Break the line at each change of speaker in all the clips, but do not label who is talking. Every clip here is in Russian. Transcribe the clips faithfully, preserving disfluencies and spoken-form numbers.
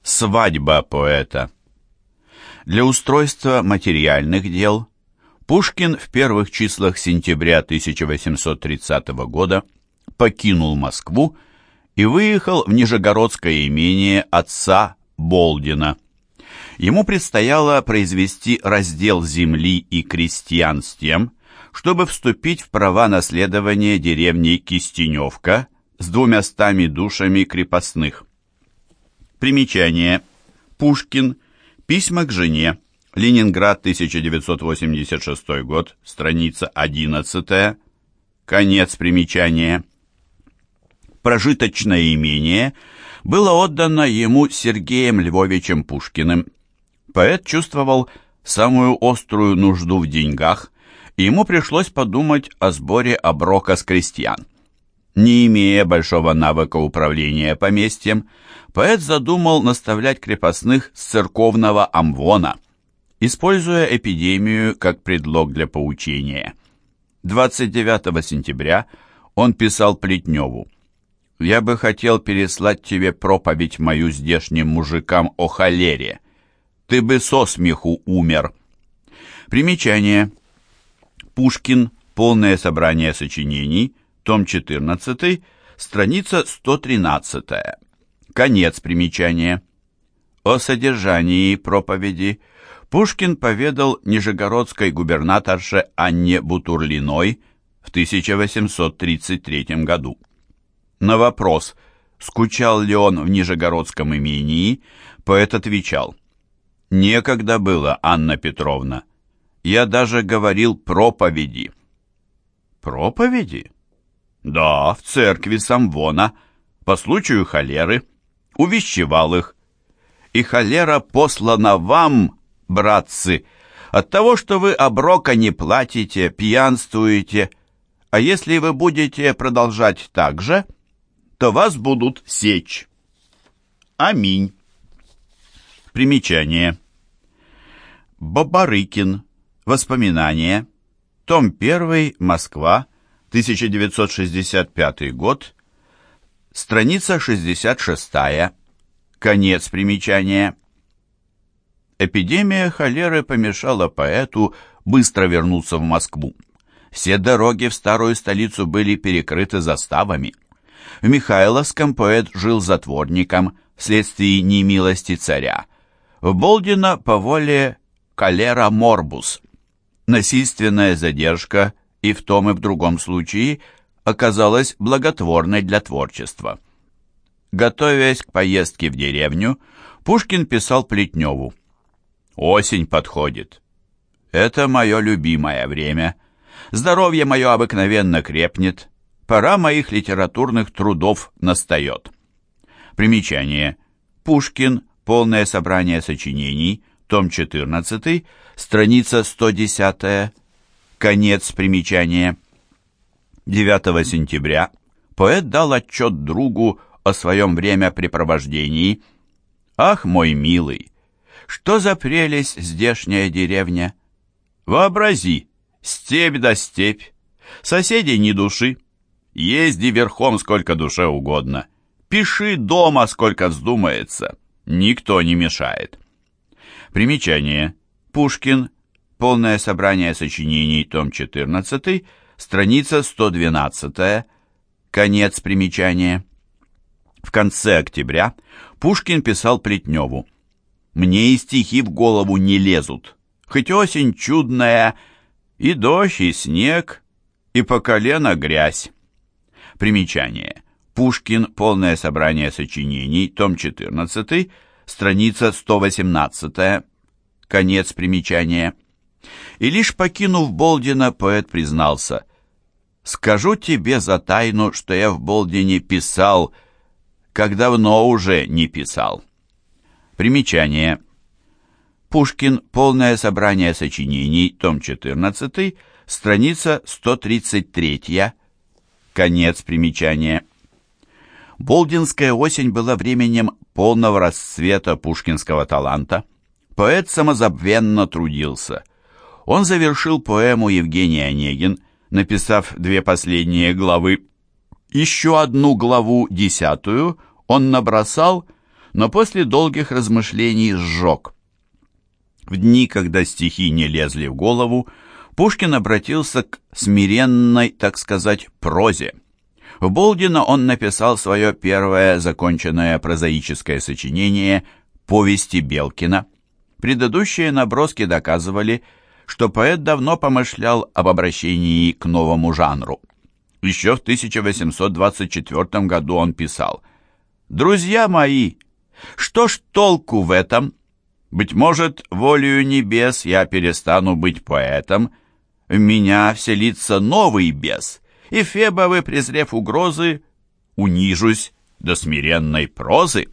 Свадьба поэта. Для устройства материальных дел Пушкин в первых числах сентября тысяча восемьсот тридцатого года покинул Москву и выехал в Нижегородское имение отца Болдина. Ему предстояло произвести раздел земли и крестьян с тем, чтобы вступить в права наследования деревни Кистеневка с двумястами душами крепостных. Примечание. Пушкин. Письма к жене. Ленинград, тысяча девятьсот восемьдесят шестой год. Страница одиннадцатая. Конец примечания. Прожиточное имение было отдано ему Сергеем Львовичем Пушкиным. Поэт чувствовал самую острую нужду в деньгах, и ему пришлось подумать о сборе оброка с крестьян. Не имея большого навыка управления поместьем, поэт задумал наставлять крепостных с церковного амвона, используя эпидемию как предлог для поучения. двадцать девятого сентября он писал Плетневу: «Я бы хотел переслать тебе проповедь мою здешним мужикам о холере. Ты бы со смеху умер». Примечание. Пушкин. Полное собрание сочинений. Том четырнадцатый, страница сто тринадцатая. Конец примечания. О содержании проповеди Пушкин поведал нижегородской губернаторше Анне Бутурлиной в тысяча восемьсот тридцать третьем году. На вопрос, скучал ли он в Нижегородском имении, поэт отвечал: «Некогда было, Анна Петровна. Я даже говорил проповеди». «Проповеди?» «Да, в церкви Самвона, по случаю холеры, увещевал их. И холера послана вам, братцы, от того, что вы оброка не платите, пьянствуете, а если вы будете продолжать так же, то вас будут сечь. Аминь». Примечание. Бабарыкин. Воспоминания. Том первый. Москва. тысяча девятьсот шестьдесят пятый год. Страница шестьдесят шестая. Конец примечания. Эпидемия холеры помешала поэту быстро вернуться в Москву. Все дороги в старую столицу были перекрыты заставами. В Михайловском поэт жил затворником вследствие немилости царя. В Болдино по воле холера морбус. Насильственная задержка и в том и в другом случае оказалась благотворной для творчества. Готовясь к поездке в деревню, Пушкин писал Плетневу: «Осень подходит. Это мое любимое время. Здоровье мое обыкновенно крепнет. Пора моих литературных трудов настает». Примечание. Пушкин. Полное собрание сочинений. Том четырнадцатый. Страница сто десятая. Конец примечания. девятого сентября поэт дал отчет другу о своем времяпрепровождении. «Ах, мой милый, что за прелесть здешняя деревня! Вообрази, степь да степь, соседей ни души, езди верхом сколько душе угодно, пиши дома сколько вздумается, никто не мешает». Примечание. Пушкин. Полное собрание сочинений, том четырнадцатый, страница сто двенадцатая. Конец примечания. В конце октября Пушкин писал Плетневу: «Мне и стихи в голову не лезут, хоть осень чудная, и дождь, и снег, и по колено грязь». Примечание. Пушкин. Полное собрание сочинений, том четырнадцатый, страница сто восемнадцатая. Конец примечания. И лишь покинув Болдино, поэт признался: «Скажу тебе за тайну, что я в Болдине писал, как давно уже не писал». Примечание. Пушкин. Полное собрание сочинений, том четырнадцатый, страница сто тридцать третья. Конец примечания. Болдинская осень была временем полного расцвета пушкинского таланта. Поэт самозабвенно трудился. Он завершил поэму «Евгений Онегин», написав две последние главы. Еще одну главу, десятую, он набросал, но после долгих размышлений сжег. В дни, когда стихи не лезли в голову, Пушкин обратился к смиренной, так сказать, прозе. В Болдино он написал свое первое законченное прозаическое сочинение «Повести Белкина». Предыдущие наброски доказывали, что поэт давно помышлял об обращении к новому жанру. Еще в тысяча восемьсот двадцать четвёртом году он писал: «Друзья мои, что ж толку в этом? Быть может, волею небес я перестану быть поэтом, в меня вселится новый бес, и Фебовы, презрев угрозы, унижусь до смиренной прозы».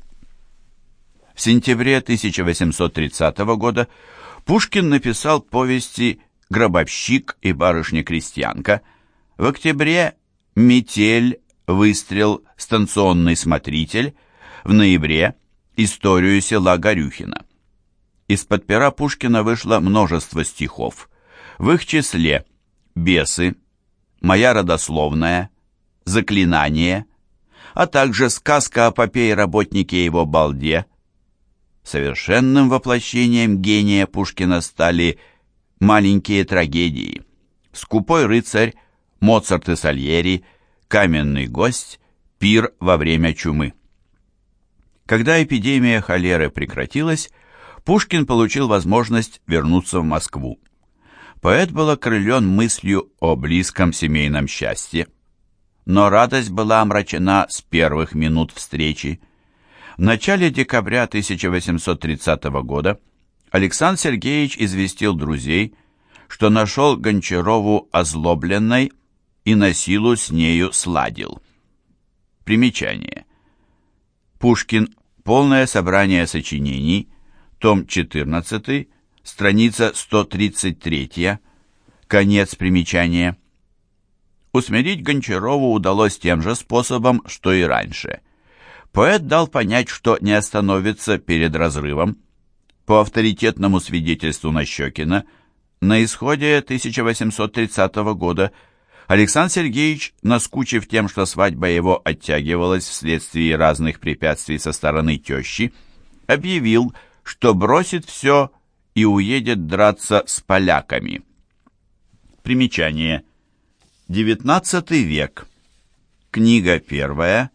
В сентябре тысяча восемьсот тридцатого года Пушкин написал повести «Гробовщик» и «Барышня-крестьянка», в октябре «Метель», «Выстрел», «Станционный смотритель», в ноябре «Историю села Горюхино». Из-под пера Пушкина вышло множество стихов. В их числе «Бесы», «Моя родословная», «Заклинание», а также сказка о попе и работнике его балде. Совершенным воплощением гения Пушкина стали маленькие трагедии: «Скупой рыцарь», «Моцарт и Сальери», «Каменный гость», «Пир во время чумы». Когда эпидемия холеры прекратилась, Пушкин получил возможность вернуться в Москву. Поэт был окрылен мыслью о близком семейном счастье, но радость была омрачена с первых минут встречи. В начале декабря тысяча восемьсот тридцатого года Александр Сергеевич известил друзей, что нашел Гончарову озлобленной и на силу с нею сладил. Примечание. Пушкин. Полное собрание сочинений. Том четырнадцатый. Страница сто тридцать три. Конец примечания. Усмирить Гончарову удалось тем же способом, что и раньше. Поэт дал понять, что не остановится перед разрывом. По авторитетному свидетельству Нащекина, на исходе тысяча восемьсот тридцатого года Александр Сергеевич, наскучив тем, что свадьба его оттягивалась вследствие разных препятствий со стороны тещи, объявил, что бросит все и уедет драться с поляками. Примечание. девятнадцатый век. Книга первая.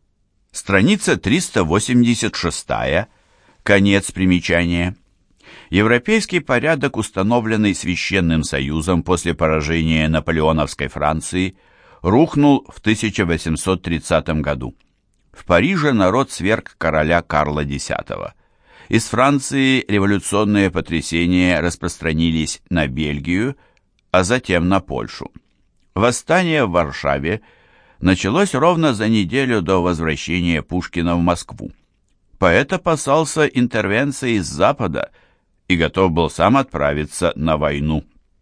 Страница триста восемьдесят шесть. Конец примечания. Европейский порядок, установленный Священным Союзом после поражения наполеоновской Франции, рухнул в тысяча восемьсот тридцатом году. В Париже народ сверг короля Карла X. Из Франции революционные потрясения распространились на Бельгию, а затем на Польшу. Восстание в Варшаве началось ровно за неделю до возвращения Пушкина в Москву. Поэт опасался интервенции с Запада и готов был сам отправиться на войну.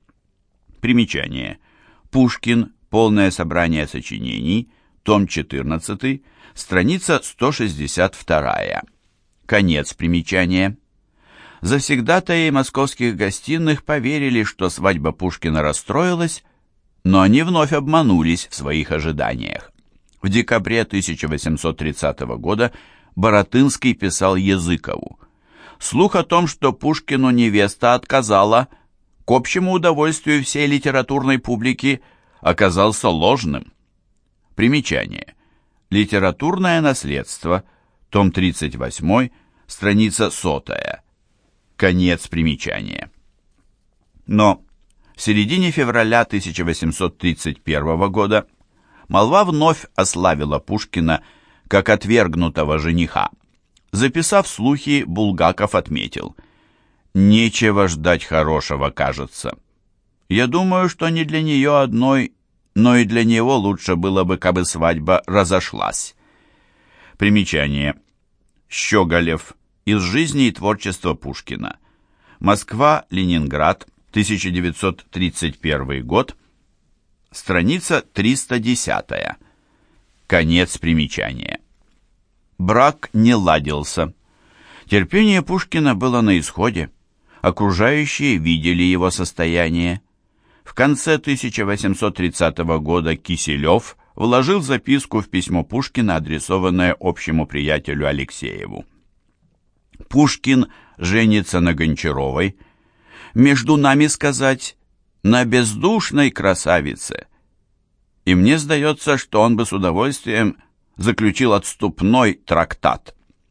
Примечание. Пушкин. Полное собрание сочинений. Том четырнадцатый. Страница сто шестьдесят два. Конец примечания. Завсегдатаи московских гостиных поверили, что свадьба Пушкина расстроилась, но они вновь обманулись в своих ожиданиях. В декабре тысяча восемьсот тридцатого года Баратынский писал Языкову: «Слух о том, что Пушкину невеста отказала, к общему удовольствию всей литературной публики оказался ложным». Примечание. Литературное наследство, том тридцать восемь, страница сотая. Конец примечания. Но в середине февраля тысяча восемьсот тридцать первого года молва вновь ославила Пушкина как отвергнутого жениха. Записав слухи, Булгаков отметил: «Нечего ждать хорошего, кажется. Я думаю, что не для нее одной, но и для него лучше было бы, кабы свадьба разошлась». Примечание. Щеголев. Из жизни и творчества Пушкина. Москва, Ленинград, тысяча девятьсот тридцать первый год. Страница триста десять. Конец примечания. Брак не ладился. Терпение Пушкина было на исходе. Окружающие видели его состояние. В конце тысяча восемьсот тридцатого года Киселев вложил записку в письмо Пушкина, адресованное общему приятелю Алексееву. Пушкин женится на Гончаровой. Между нами сказать, на бездушной красавице. И мне сдается, что он бы с удовольствием заключил отступной трактат.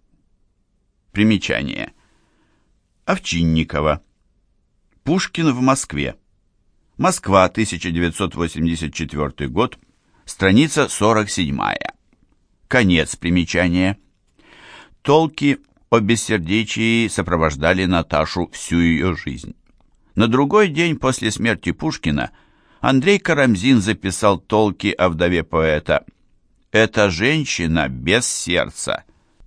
Примечание. Овчинникова. Пушкин в Москве. Москва, тысяча девятьсот восемьдесят четвёртый год, страница сорок семь. Конец примечания. Толки о бессердечии сопровождали Наташу всю ее жизнь. На другой день после смерти Пушкина Андрей Карамзин записал толки о вдове поэта. «Эта женщина без сердца».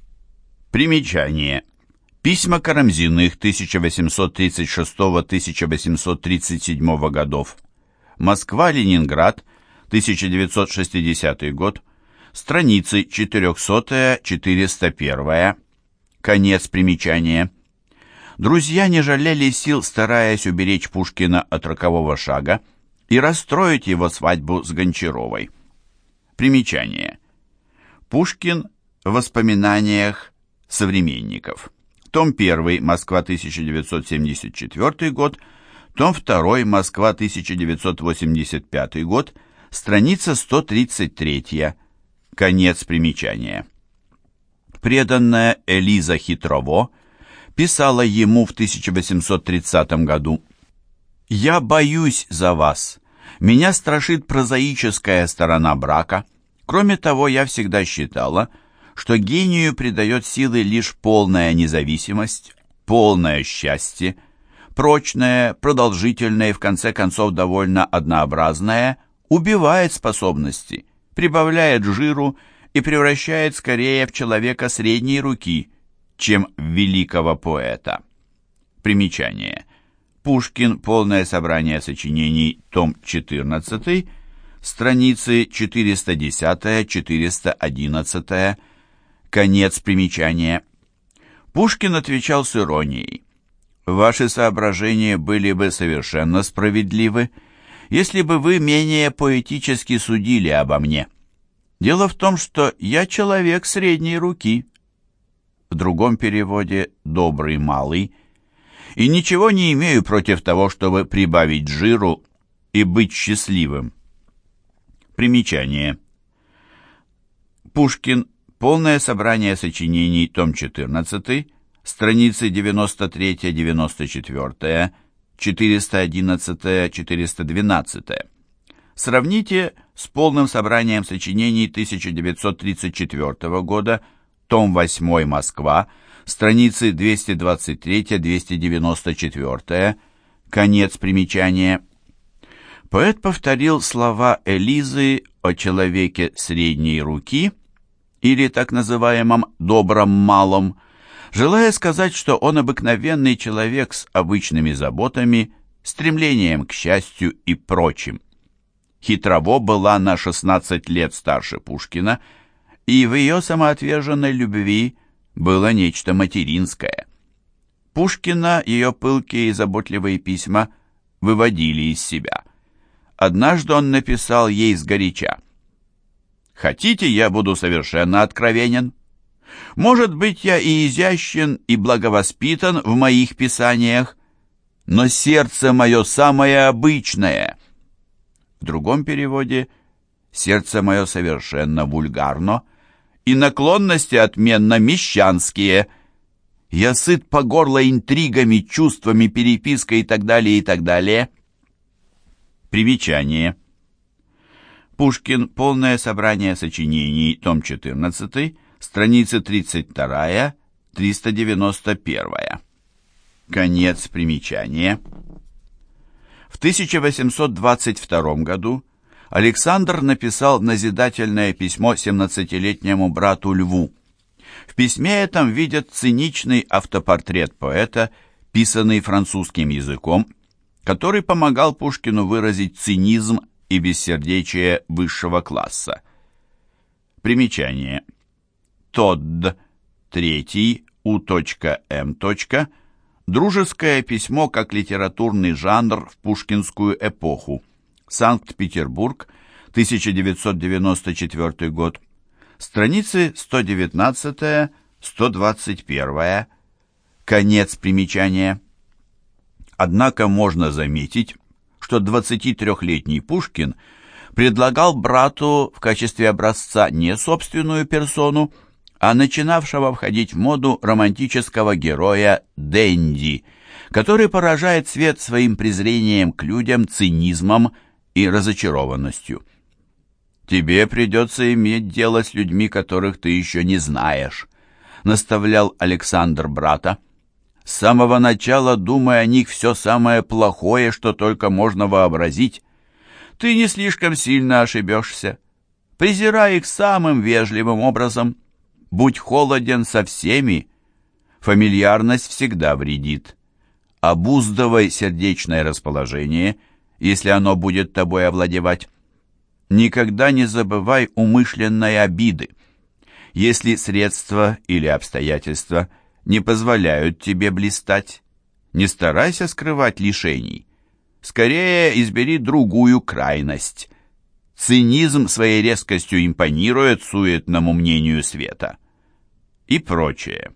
Примечание. Письма Карамзиных тысяча восемьсот тридцать шестого — тысяча восемьсот тридцать седьмого годов. Москва-Ленинград, тысяча девятьсот шестидесятый год. Страницы четыреста — четыреста один. Конец примечания. Друзья не жалели сил, стараясь уберечь Пушкина от рокового шага и расстроить его свадьбу с Гончаровой. Примечание. Пушкин в воспоминаниях современников. Том один. Москва, тысяча девятьсот семьдесят четвёртый год. Том два. Москва, тысяча девятьсот восемьдесят пятый год. Страница сто тридцать три. Конец примечания. Преданная Элиза Хитрово писала ему в тысяча восемьсот тридцатом году: «Я боюсь за вас. Меня страшит прозаическая сторона брака. Кроме того, я всегда считала, что гению придает силы лишь полная независимость, полное счастье, прочное, продолжительное и в конце концов довольно однообразное убивает способности, прибавляет жиру и превращает скорее в человека средней руки, чем в великого поэта». Примечание. Пушкин. Полное собрание сочинений. Том четырнадцатый. Страницы четыреста десять — четыреста одиннадцать. Конец примечания. Пушкин отвечал с иронией: «Ваши соображения были бы совершенно справедливы, если бы вы менее поэтически судили обо мне. Дело в том, что я человек средней руки». В другом переводе «добрый малый», и ничего не имею против того, чтобы прибавить жиру и быть счастливым. Примечание. Пушкин. Полное собрание сочинений. Том четырнадцатый. Страницы девяносто три — девяносто четыре, четыреста одиннадцать — четыреста двенадцать. Сравните с полным собранием сочинений тысяча девятьсот тридцать четвёртого года, том восьмой, Москва, страницы двести двадцать три — двести девяносто четыре. Конец примечания. Поэт повторил слова Элизы о человеке средней руки, или так называемом «добром малом», желая сказать, что он обыкновенный человек с обычными заботами, стремлением к счастью и прочим. Хитрово была на шестнадцать лет старше Пушкина, и в ее самоотверженной любви было нечто материнское. Пушкина ее пылкие и заботливые письма выводили из себя. Однажды он написал ей сгоряча: «Хотите, я буду совершенно откровенен? Может быть, я и изящен, и благовоспитан в моих писаниях, но сердце мое самое обычное». В другом переводе: «Сердце мое совершенно вульгарно, и наклонности отменно мещанские. Я сыт по горло интригами, чувствами, перепиской и так далее, и так далее». Примечание. Пушкин. Полное собрание сочинений. Том четырнадцатый. Страницы тридцать два — триста девяносто один. Конец примечания. В тысяча восемьсот двадцать втором году Александр написал назидательное письмо семнадцатилетнему брату Льву. В письме этом видят циничный автопортрет поэта, писанный французским языком, который помогал Пушкину выразить цинизм и бессердечие высшего класса. Примечание. Тодд. Третий. У.М. Дружеское письмо как литературный жанр в пушкинскую эпоху. Санкт-Петербург, тысяча девятьсот девяносто четвёртый год. Страницы сто девятнадцать — сто двадцать один. Конец примечания. Однако можно заметить, что двадцатитрёхлетний Пушкин предлагал брату в качестве образца не собственную персону, а начинавшего входить в моду романтического героя Денди, который поражает свет своим презрением к людям, цинизмом и разочарованностью. «Тебе придется иметь дело с людьми, которых ты еще не знаешь», наставлял Александр брата. «С самого начала думай о них все самое плохое, что только можно вообразить. Ты не слишком сильно ошибешься. Презирай их самым вежливым образом. Будь холоден со всеми. Фамильярность всегда вредит. Обуздывай сердечное расположение, если оно будет тобой овладевать. Никогда не забывай умышленной обиды. Если средства или обстоятельства не позволяют тебе блистать, не старайся скрывать лишений. Скорее избери другую крайность. Цинизм своей резкостью импонирует суетному мнению света. И прочее.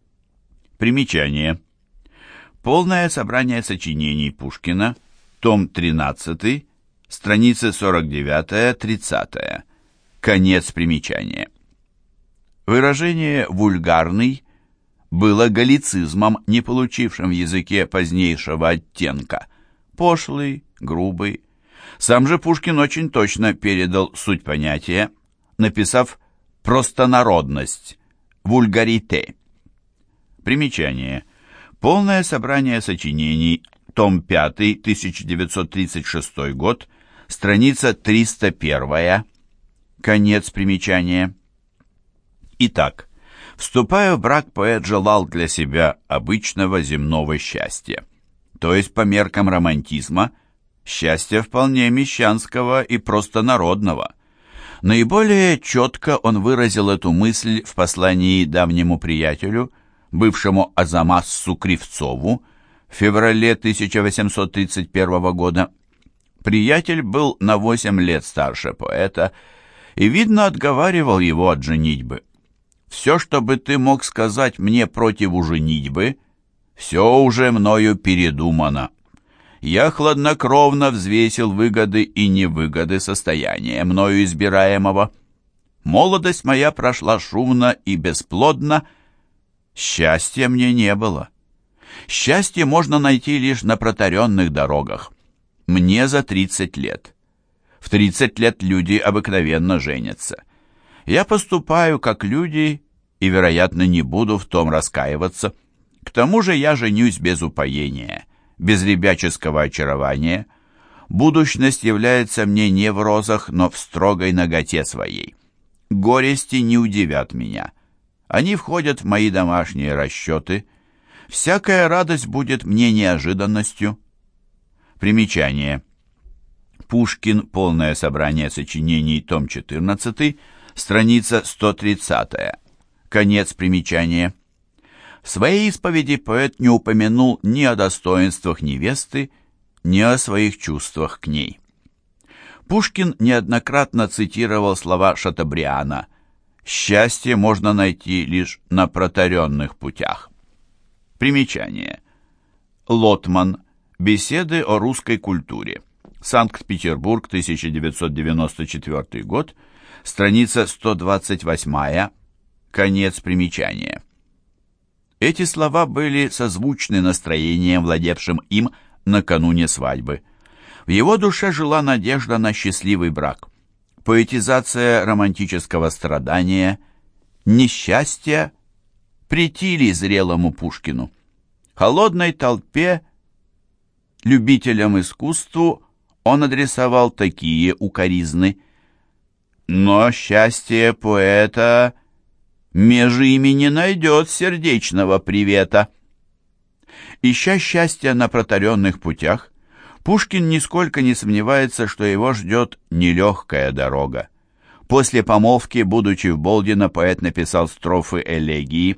Примечание. Полное собрание сочинений Пушкина, том тринадцатый, страницы сорок девять-тридцать. Конец примечания. Выражение «вульгарный» было галлицизмом, не получившим в языке позднейшего оттенка. Пошлый, грубый. Сам же Пушкин очень точно передал суть понятия, написав «простонародность», «вульгарите». Примечание. Полное собрание сочинений, том пятый, тысяча девятьсот тридцать шестой год, страница триста один. Конец примечания. Итак, вступая в брак, поэт желал для себя обычного земного счастья, то есть по меркам романтизма, счастья вполне мещанского и простонародного. Наиболее четко он выразил эту мысль в послании давнему приятелю, бывшему Азамассу Кривцову, в феврале тысяча восемьсот тридцать первого года. Приятель был на восемь лет старше поэта и, видно, отговаривал его от женитьбы. «Все, что бы ты мог сказать мне против женитьбы, все уже мною передумано. Я хладнокровно взвесил выгоды и невыгоды состояния мною избираемого. Молодость моя прошла шумно и бесплодно, счастья мне не было. Счастье можно найти лишь на протаренных дорогах. Мне за тридцать лет. В тридцать лет люди обыкновенно женятся. Я поступаю как люди и, вероятно, не буду в том раскаиваться. К тому же я женюсь без упоения, без ребяческого очарования. Будущность является мне не в розах, но в строгой наготе своей. Горести не удивят меня. Они входят в мои домашние расчеты. Всякая радость будет мне неожиданностью». Примечание. Пушкин. Полное собрание сочинений, том четырнадцатый, страница сто тридцать. Конец примечания. В своей исповеди поэт не упомянул ни о достоинствах невесты, ни о своих чувствах к ней. Пушкин неоднократно цитировал слова Шатобриана: «Счастье можно найти лишь на протаренных путях». Примечание. Лотман. Беседы о русской культуре. Санкт-Петербург, тысяча девятьсот девяносто четвёртый год, страница сто двадцать восемь. Конец примечания. Эти слова были созвучны настроением, владевшим им накануне свадьбы. В его душе жила надежда на счастливый брак. Поэтизация романтического страдания, несчастья претили зрелому Пушкину. Холодной толпе, любителям искусству, он адресовал такие укоризны: «Но счастье поэта меж ими не найдет сердечного привета». Ища счастья на протаренных путях, Пушкин нисколько не сомневается, что его ждет нелегкая дорога. После помолвки, будучи в Болдино, поэт написал строфы элегии: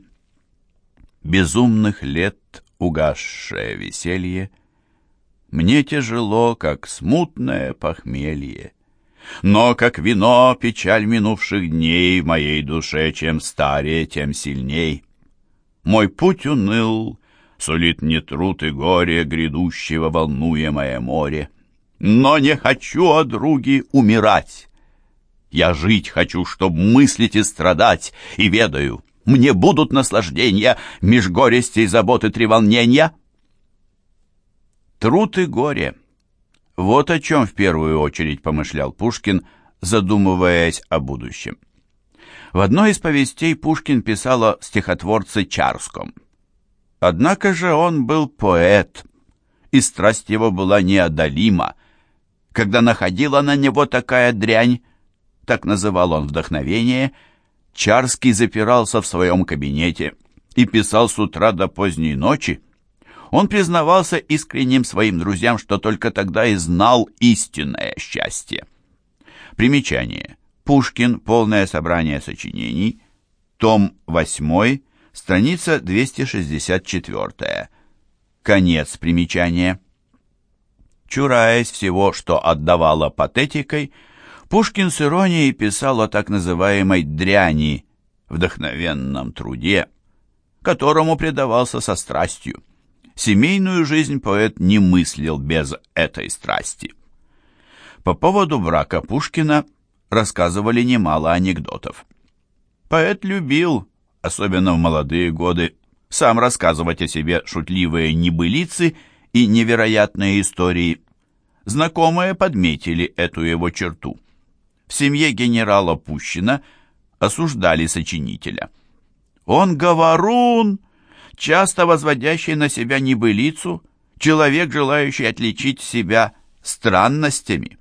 «Безумных лет угасшее веселье, мне тяжело, как смутное похмелье. Но, как вино, печаль минувших дней в моей душе, чем старее, тем сильней. Мой путь уныл, сулит мне труд и горе грядущего волнуемое море. Но не хочу, о други, умирать. Я жить хочу, чтоб мыслить и страдать, и ведаю, мне будут наслаждения меж горести и заботы треволнения. Труд и горе. Вот о чем в первую очередь помышлял Пушкин, задумываясь о будущем. В одной из повестей Пушкин писал о стихотворце Чарском. Однако же он был поэт, и страсть его была неодолима. Когда находила на него такая дрянь, так называл он вдохновение, Чарский запирался в своем кабинете и писал с утра до поздней ночи. Он признавался искренним своим друзьям, что только тогда и знал истинное счастье. Примечание. Пушкин. Полное собрание сочинений. Том восьмой. Страница двести шестьдесят четыре. Конец примечания. Чураясь всего, что отдавало патетикой, Пушкин с иронией писал о так называемой «дряни», вдохновенном труде, которому предавался со страстью. Семейную жизнь поэт не мыслил без этой страсти. По поводу брака Пушкина рассказывали немало анекдотов. Поэт любил, особенно в молодые годы, сам рассказывать о себе шутливые небылицы и невероятные истории. Знакомые подметили эту его черту. В семье генерала Пущина осуждали сочинителя. Он говорун, часто возводящий на себя небылицу, человек, желающий отличить себя странностями.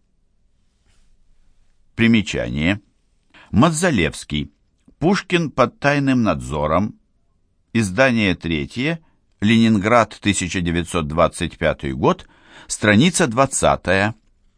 Примечание. Мадзалевский. Пушкин под тайным надзором. Издание третье. Ленинград, тысяча девятьсот двадцать пятый год. Страница двадцатая.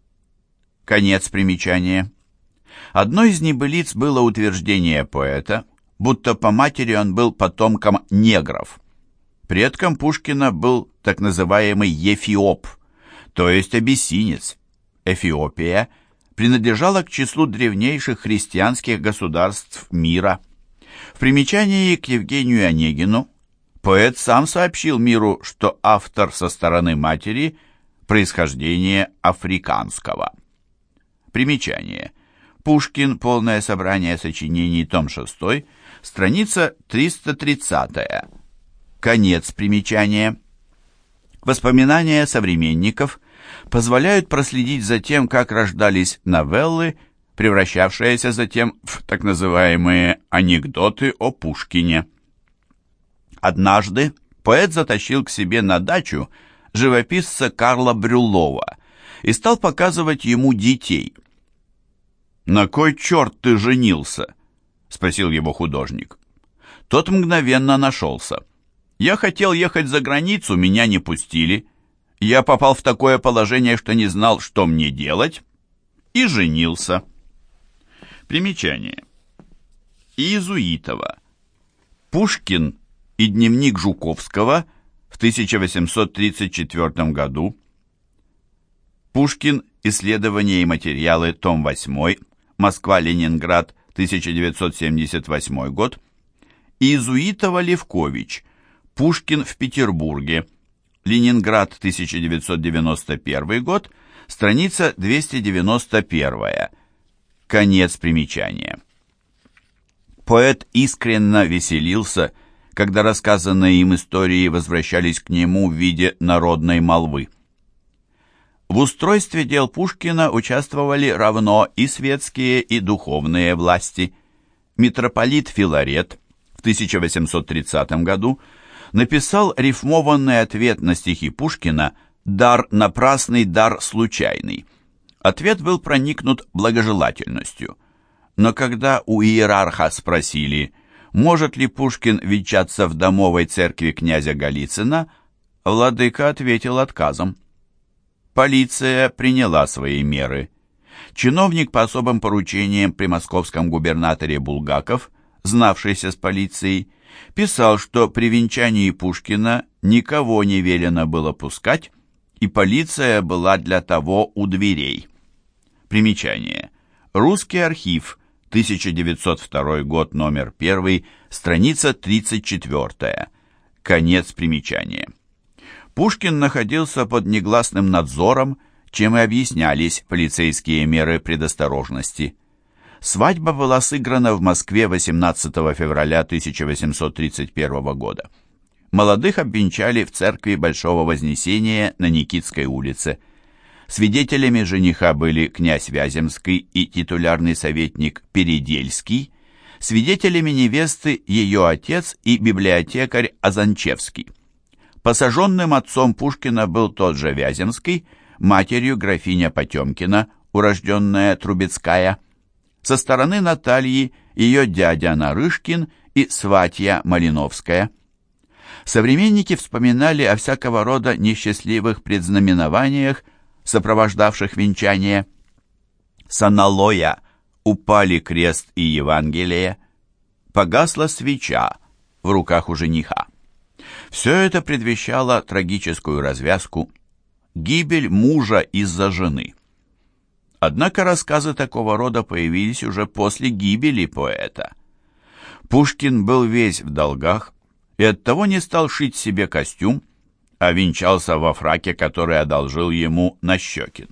Конец примечания. Одной из небылиц было утверждение поэта, будто по матери он был потомком негров. Предком Пушкина был так называемый Эфиоп, то есть абиссинец. Эфиопия принадлежала к числу древнейших христианских государств мира. В примечании к Евгению Онегину поэт сам сообщил миру, что автор со стороны матери происхождения африканского. Примечание. Пушкин. Полное собрание сочинений. Том шестой. Страница триста тридцатая. Конец примечания. Воспоминания современников позволяют проследить за тем, как рождались новеллы, превращавшиеся затем в так называемые анекдоты о Пушкине. Однажды поэт затащил к себе на дачу живописца Карла Брюллова и стал показывать ему детей. «На кой черт ты женился?» — спросил его художник. Тот мгновенно нашелся. «Я хотел ехать за границу, меня не пустили. Я попал в такое положение, что не знал, что мне делать, и женился». Примечание. Иезуитова. Пушкин и дневник Жуковского в тысяча восемьсот тридцать четвёртом году. Пушкин. Исследования и материалы. Том восьмой. Москва-Ленинград. тысяча девятьсот семьдесят восьмой год. Иезуитова-Левкович. Пушкин в Петербурге. Ленинград. тысяча девятьсот девяносто первый год. Страница двести девяносто первая. Конец примечания. Поэт искренне веселился, когда рассказанные им истории возвращались к нему в виде народной молвы. В устройстве дел Пушкина участвовали равно и светские, и духовные власти. Митрополит Филарет в тысяча восемьсот тридцатом году написал рифмованный ответ на стихи Пушкина «Дар напрасный, дар случайный». Ответ был проникнут благожелательностью. Но когда у иерарха спросили, может ли Пушкин венчаться в домовой церкви князя Голицына, владыка ответил отказом. Полиция приняла свои меры. Чиновник по особым поручениям при московском губернаторе Булгаков, знавшийся с полицией, писал, что при венчании Пушкина никого не велено было пускать, и полиция была для того у дверей. Примечание. Русский архив, тысяча девятьсот второй год, номер первый, страница тридцать четвёртая. Конец примечания. Пушкин находился под негласным надзором, чем и объяснялись полицейские меры предосторожности. Свадьба была сыграна в Москве восемнадцатого февраля тысяча восемьсот тридцать первого года. Молодых обвенчали в церкви Большого Вознесения на Никитской улице. Свидетелями жениха были князь Вяземский и титулярный советник Передельский, свидетелями невесты ее отец и библиотекарь Азанчевский. Посаженным отцом Пушкина был тот же Вяземский, матерью графиня Потемкина, урожденная Трубецкая. Со стороны Натальи ее дядя Нарышкин и сватья Малиновская. Современники вспоминали о всякого рода несчастливых предзнаменованиях, сопровождавших венчание. С аналоя упали крест и Евангелие, погасла свеча в руках у жениха. Все это предвещало трагическую развязку, гибель мужа из-за жены. Однако рассказы такого рода появились уже после гибели поэта. Пушкин был весь в долгах и оттого не стал шить себе костюм, а венчался во фраке, который одолжил ему Нащекин.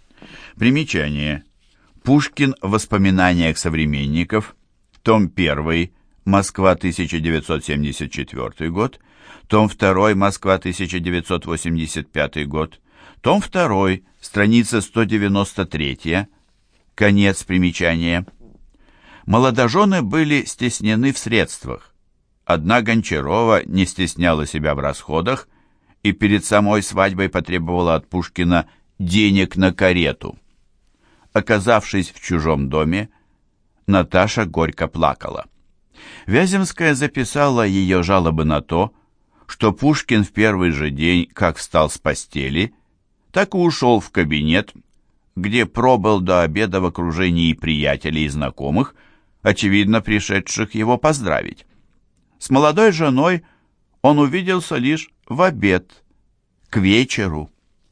Примечание. Пушкин в воспоминаниях современников, том один, Москва, тысяча девятьсот семьдесят четвёртый год, том два, Москва, тысяча девятьсот восемьдесят пятый год, том два, страница сто девяносто три, конец примечания. Молодожены были стеснены в средствах. Одна Гончарова не стесняла себя в расходах и перед самой свадьбой потребовала от Пушкина денег на карету. Оказавшись в чужом доме, Наташа горько плакала. Вяземская записала ее жалобы на то, что Пушкин в первый же день, как встал с постели, так и ушел в кабинет, где пробыл до обеда в окружении приятелей и знакомых, очевидно пришедших его поздравить. С молодой женой он увиделся лишь в обед, к вечеру.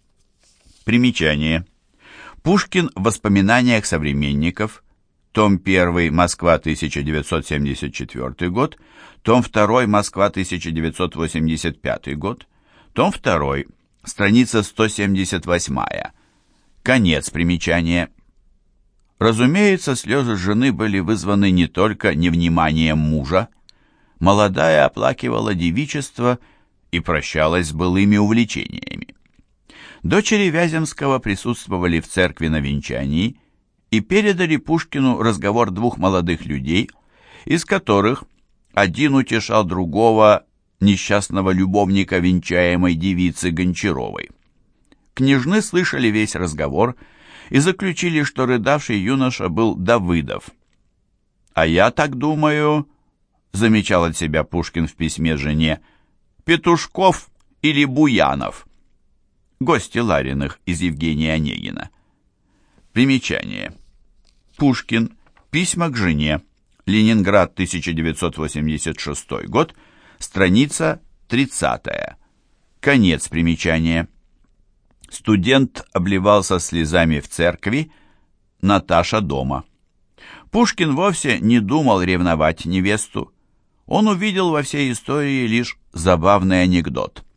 Примечание. Пушкин в воспоминаниях современников, том один, Москва, тысяча девятьсот семьдесят четвёртый год, том два, Москва, тысяча девятьсот восемьдесят пятый год, том два, страница сто семьдесят восемь, конец примечания. Разумеется, слезы жены были вызваны не только невниманием мужа. Молодая оплакивала девичество и прощалась с былыми увлечениями. Дочери Вяземского присутствовали в церкви на венчании и передали Пушкину разговор двух молодых людей, из которых один утешал другого, несчастного любовника венчаемой девицы Гончаровой. Княжны слышали весь разговор и заключили, что рыдавший юноша был Давыдов. «А я так думаю», — замечал от себя Пушкин в письме жене, «Петушков или Буянов». Гости Лариных из Евгения Онегина. Примечание. Пушкин. Письма к жене. Ленинград, тысяча девятьсот восемьдесят шестой год. Страница тридцатая. Конец примечания. Студент обливался слезами в церкви, Наташа дома. Пушкин вовсе не думал ревновать невесту. Он увидел во всей истории лишь забавный анекдот.